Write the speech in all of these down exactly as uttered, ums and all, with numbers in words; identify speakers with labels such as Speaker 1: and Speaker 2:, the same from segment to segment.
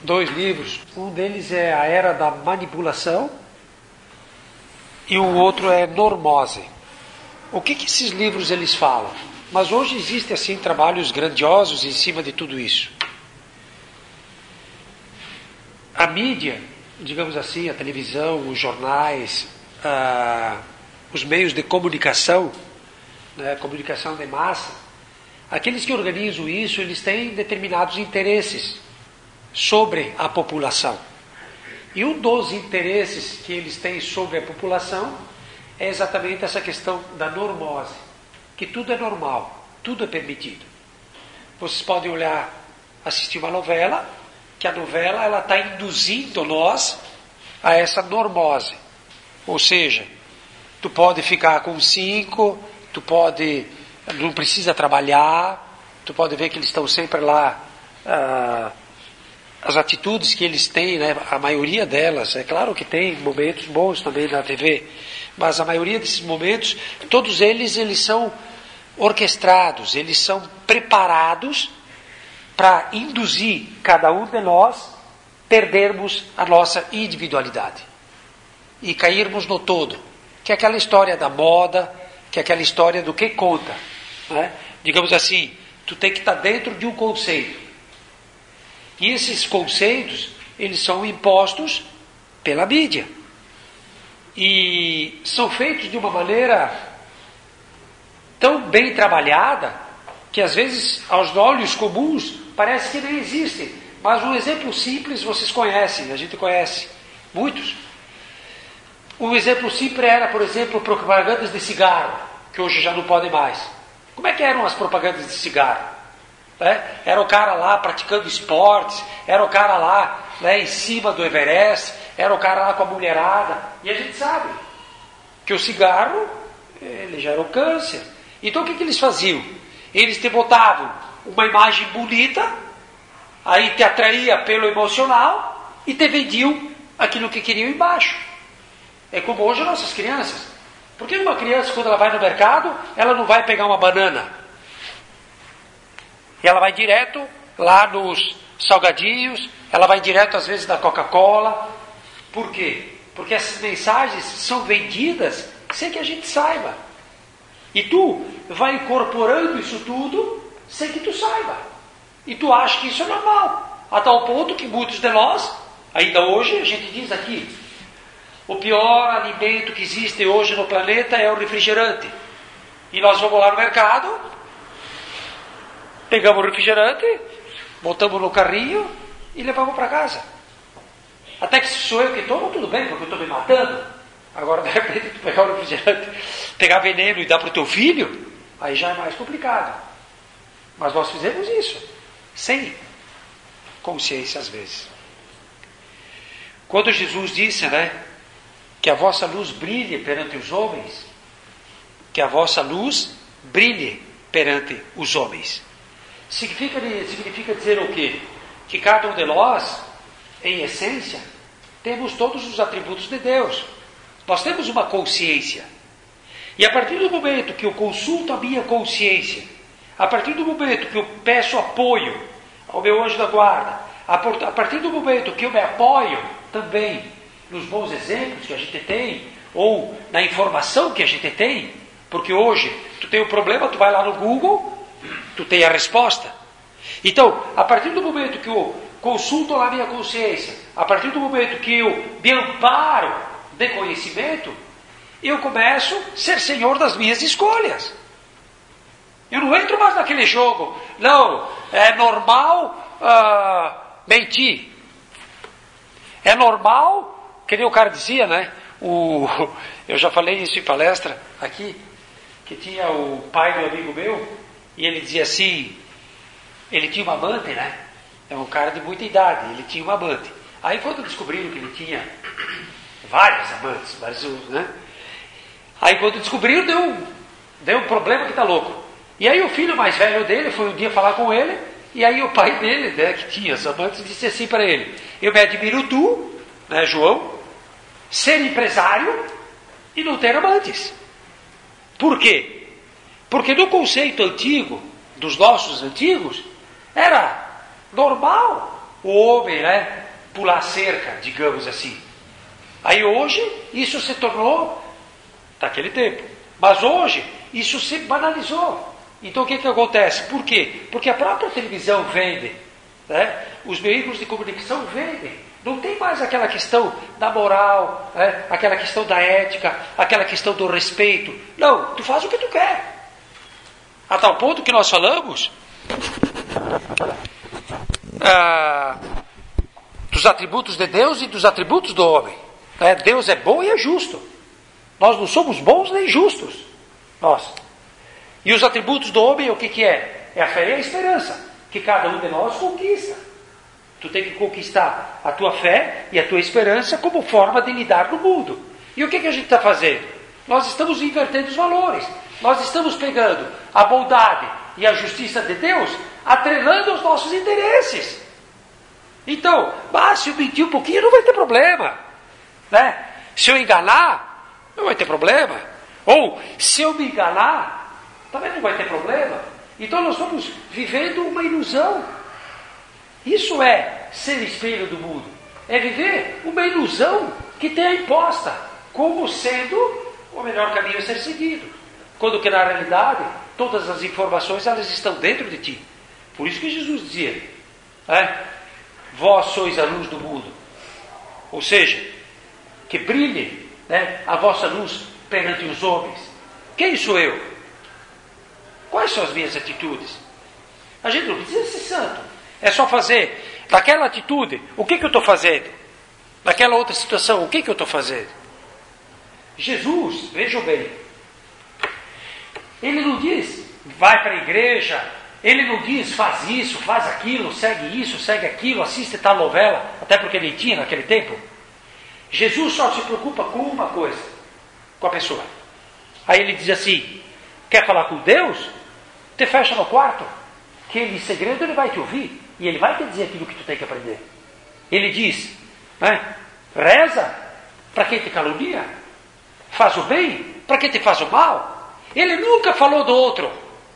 Speaker 1: dois livros. Um deles é A Era da Manipulação e o outro é Normose. O que, que esses livros eles falam? Mas hoje existem assim trabalhos grandiosos em cima de tudo isso. A mídia, digamos assim, a televisão, os jornais, ah, os meios de comunicação, né, comunicação de massa, aqueles que organizam isso, eles têm determinados interesses sobre a população. E um dos interesses que eles têm sobre a população é exatamente essa questão da normose, que tudo é normal, tudo é permitido. Vocês podem olhar, assistir uma novela, que a novela ela está induzindo nós a essa normose. Ou seja, tu pode ficar com cinco, tu pode, não precisa trabalhar, tu pode ver que eles estão sempre lá, ah, as atitudes que eles têm, né, a maioria delas, é claro que tem momentos bons também na T V, mas a maioria desses momentos, todos eles, eles são orquestrados, eles são preparados para induzir cada um de nós perdermos a nossa individualidade e cairmos no todo, que é aquela história da moda, que é aquela história do que conta, né? Digamos assim, tu tem que estar dentro de um conceito, e esses conceitos eles são impostos pela mídia e são feitos de uma maneira tão bem trabalhada que às vezes aos olhos comuns parece que nem existem, mas um exemplo simples vocês conhecem, a gente conhece muitos. Um exemplo simples era, por exemplo, propagandas de cigarro, que hoje já não podem mais. Como é que eram as propagandas de cigarro? Né? Era o cara lá praticando esportes, era o cara lá, né, em cima do Everest, era o cara lá com a mulherada, e a gente sabe que o cigarro ele gera o câncer. Então o que, que eles faziam? Eles te botavam uma imagem bonita, aí te atraía pelo emocional e te vendiam aquilo que queriam embaixo. É como hoje as nossas crianças. Por que uma criança, quando ela vai no mercado, ela não vai pegar uma banana? E ela vai direto lá nos salgadinhos, ela vai direto às vezes na Coca-Cola. Por quê? Porque essas mensagens são vendidas sem que a gente saiba. E tu vai incorporando isso tudo sem que tu saiba. E tu acha que isso é normal. A tal ponto que muitos de nós, ainda hoje, a gente diz aqui, o pior alimento que existe hoje no planeta é o refrigerante. E nós vamos lá no mercado, pegamos o refrigerante, botamos no carrinho e levamos para casa. Até que se sou eu que tomo, tudo bem, porque eu estou me matando. Agora, de repente, tu pegar o refrigerante, pegar veneno e dar para o teu filho, aí já é mais complicado. Mas nós fizemos isso, sem consciência às vezes. Quando Jesus disse, né, que a vossa luz brilhe perante os homens, que a vossa luz brilhe perante os homens. Significa, significa dizer o quê? Que cada um de nós, em essência, temos todos os atributos de Deus. Nós temos uma consciência. E a partir do momento que eu consulto a minha consciência, a partir do momento que eu peço apoio ao meu anjo da guarda, a partir do momento que eu me apoio também nos bons exemplos que a gente tem, ou na informação que a gente tem, porque hoje tu tem um problema, tu vai lá no Google, tu tem a resposta. Então, a partir do momento que eu consulto a minha consciência, a partir do momento que eu me amparo de conhecimento, eu começo a ser senhor das minhas escolhas. Eu não entro mais naquele jogo, não, é normal uh, mentir. É normal, que nem o cara dizia, né? O, eu já falei isso em palestra aqui, que tinha o pai do amigo meu, e ele dizia assim, ele tinha uma amante, né? É um cara de muita idade, ele tinha uma amante. Aí quando descobriram que ele tinha várias amantes, vários, né? Aí quando descobriram, deu um, deu um problema que tá louco. E aí o filho mais velho dele foi um dia falar com ele, e aí o pai dele, né, que tinha as amantes, disse assim para ele, eu me admiro tu, né, João, ser empresário e não ter amantes. Por quê? Porque no conceito antigo, dos nossos antigos, era normal o homem, né, pular cerca, digamos assim. Aí hoje isso se tornou daquele tempo. Mas hoje isso se banalizou. Então o que, que acontece? Por quê? Porque a própria televisão vende, né? Os veículos de comunicação vendem. Não tem mais aquela questão da moral, né? Aquela questão da ética, aquela questão do respeito. Não, tu faz o que tu quer. A tal ponto que nós falamos ah, dos atributos de Deus e dos atributos do homem. Né? Deus é bom e é justo. Nós não somos bons nem justos. Nós. E os atributos do homem, o que, que é? É a fé e a esperança, que cada um de nós conquista. Tu tem que conquistar a tua fé e a tua esperança como forma de lidar no mundo. E o que, que a gente está fazendo? Nós estamos invertendo os valores. Nós estamos pegando a bondade e a justiça de Deus, atrelando aos nossos interesses. Então, mas se eu mentir um pouquinho, não vai ter problema. Né? Se eu enganar, não vai ter problema. Ou, se eu me enganar, também não vai ter problema. Então nós estamos vivendo uma ilusão. Isso é ser espelho do mundo. É viver uma ilusão que tem a imposta como sendo o melhor caminho a ser seguido. Quando que na realidade todas as informações elas estão dentro de ti. Por isso que Jesus dizia, é, vós sois a luz do mundo. Ou seja, que brilhe, né, a vossa luz perante os homens. Quem sou eu? Quais são as minhas atitudes? A gente não precisa ser santo. É só fazer daquela atitude, o que, que eu estou fazendo? Daquela outra situação, o que, que eu estou fazendo? Jesus, vejam bem, ele não diz, vai para a igreja, ele não diz, faz isso, faz aquilo, segue isso, segue aquilo, assiste tal novela, até porque ele tinha naquele tempo. Jesus só se preocupa com uma coisa, com a pessoa. Aí ele diz assim, quer falar com Deus? Te fecha no quarto, que ele, em segredo ele vai te ouvir, e ele vai te dizer aquilo que tu tem que aprender. Ele diz, né, reza para quem te calunia, faz o bem para quem te faz o mal. Ele nunca falou do outro,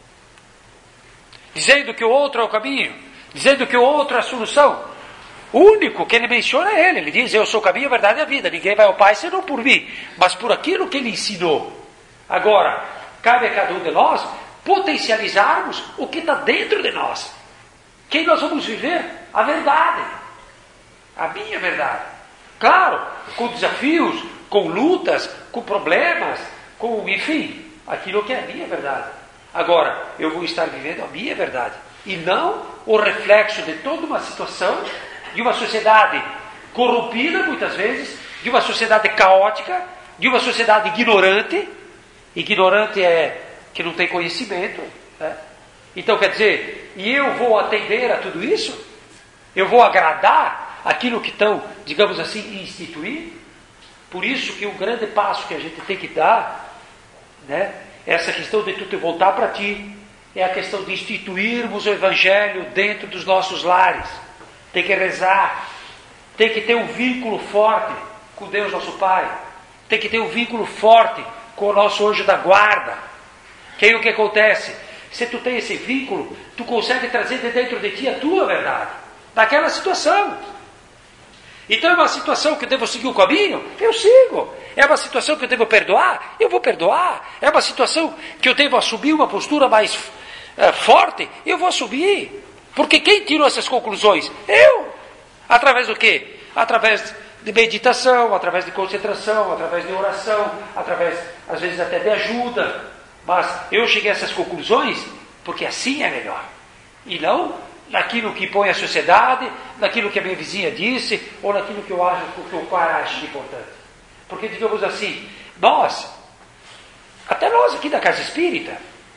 Speaker 1: dizendo que o outro é o caminho, dizendo que o outro é a solução. O único que ele menciona é ele. Ele diz, eu sou o caminho, a verdade e a vida. Ninguém vai ao Pai senão por mim, mas por aquilo que ele ensinou. Agora, cabe a cada um de nós potencializarmos o que está dentro de nós. Quem nós vamos viver? A verdade. A minha verdade. Claro, com desafios, com lutas, com problemas, com, enfim, aquilo que é a minha verdade. Agora, eu vou estar vivendo a minha verdade. E não o reflexo de toda uma situação, de uma sociedade corrompida, muitas vezes, de uma sociedade caótica, de uma sociedade ignorante. Ignorante é que não tem conhecimento, né? Então quer dizer, e eu vou atender a tudo isso? Eu vou agradar aquilo que estão, digamos assim, instituir? Por isso que o grande passo que a gente tem que dar, né, é essa questão de tu te voltar para ti, é a questão de instituirmos o Evangelho dentro dos nossos lares. Tem que rezar, tem que ter um vínculo forte com Deus nosso Pai, tem que ter um vínculo forte com o nosso anjo da guarda. Que aí o que acontece? Se tu tem esse vínculo, tu consegue trazer de dentro de ti a tua verdade, daquela situação. Então é uma situação que eu devo seguir o caminho? Eu sigo. É uma situação que eu devo perdoar? Eu vou perdoar. É uma situação que eu devo assumir uma postura mais uh, forte? Eu vou assumir. Porque quem tirou essas conclusões? Eu. Através do quê? Através de meditação, através de concentração, através de oração, através, às vezes, até de ajuda. Mas eu cheguei a essas conclusões porque assim é melhor. E não naquilo que impõe a sociedade, naquilo que a minha vizinha disse, ou naquilo que eu acho que o pai acha importante. Porque, digamos assim, nós, até nós aqui da Casa Espírita,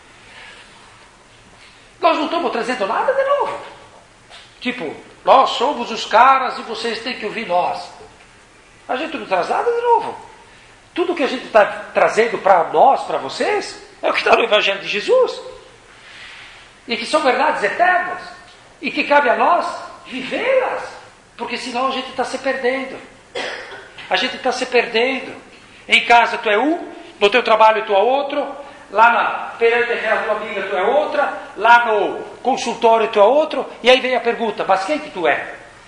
Speaker 1: nós não estamos trazendo nada de novo. Tipo, nós somos os caras e vocês têm que ouvir nós. A gente não traz nada de novo. Tudo que a gente está trazendo para nós, para vocês, é o que está no Evangelho de Jesus. E que são verdades eternas. E que cabe a nós vivê-las. Porque senão a gente está se perdendo. A gente está se perdendo. Em casa tu é um, no teu trabalho tu é outro, lá na perante a tua amiga tu é outra, lá no consultório tu é outro, e aí vem a pergunta, mas quem que tu é?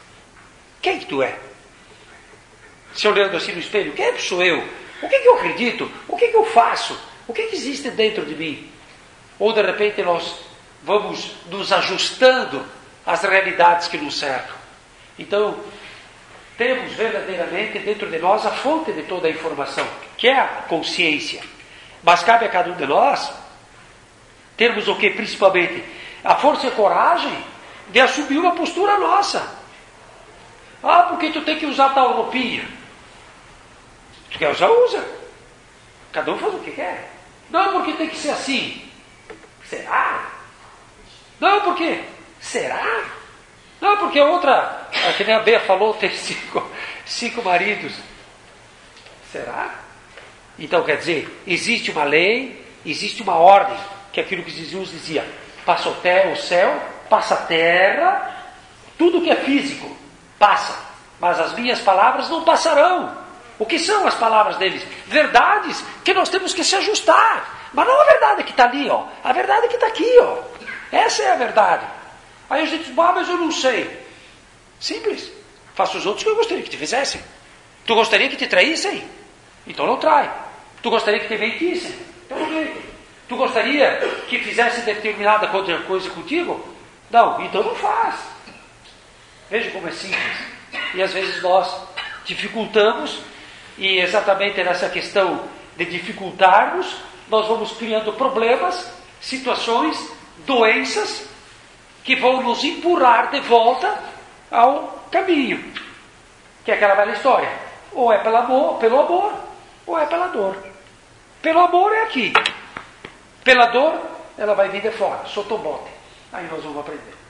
Speaker 1: Quem que tu é? Se olhando assim no espelho, quem sou eu? O que que eu acredito? O que que eu faço? O que que existe dentro de mim? Ou de repente nós vamos nos ajustando às realidades que nos cercam. Então, temos verdadeiramente dentro de nós a fonte de toda a informação, que é a consciência. Mas cabe a cada um de nós termos o que? Principalmente a força e a coragem de assumir uma postura nossa. Ah, porque tu tem que usar tal roupinha. Tu quer usar, usa. Cada um faz o que quer. Não, porque tem que ser assim. Será? Não, porque será? Não, porque a outra, que nem a Bea falou, tem cinco, cinco maridos. Será? Então, quer dizer, existe uma lei, existe uma ordem, que é aquilo que Jesus dizia: passa o, terra, o céu, passa a terra, tudo que é físico passa, mas as minhas palavras não passarão. O que são as palavras deles? Verdades que nós temos que se ajustar. Mas não a verdade que está ali, ó. A verdade que está aqui, ó. Essa é a verdade. Aí a gente diz, ah, mas eu não sei. Simples. Faça os outros que eu gostaria que te fizessem. Tu gostaria que te traíssem? Então não trai. Tu gostaria que te mentissem? Então não mente. Tu gostaria que fizesse determinada coisa contigo? Não, então não faz. Veja como é simples. E às vezes nós dificultamos, e exatamente nessa questão de dificultarmos, nós vamos criando problemas, situações, doenças, que vão nos empurrar de volta ao caminho. Que é aquela velha história. Ou é pelo amor, pelo amor, ou é pela dor. Pelo amor é aqui. Pela dor, ela vai vir de fora, sotobote. Aí nós vamos aprender.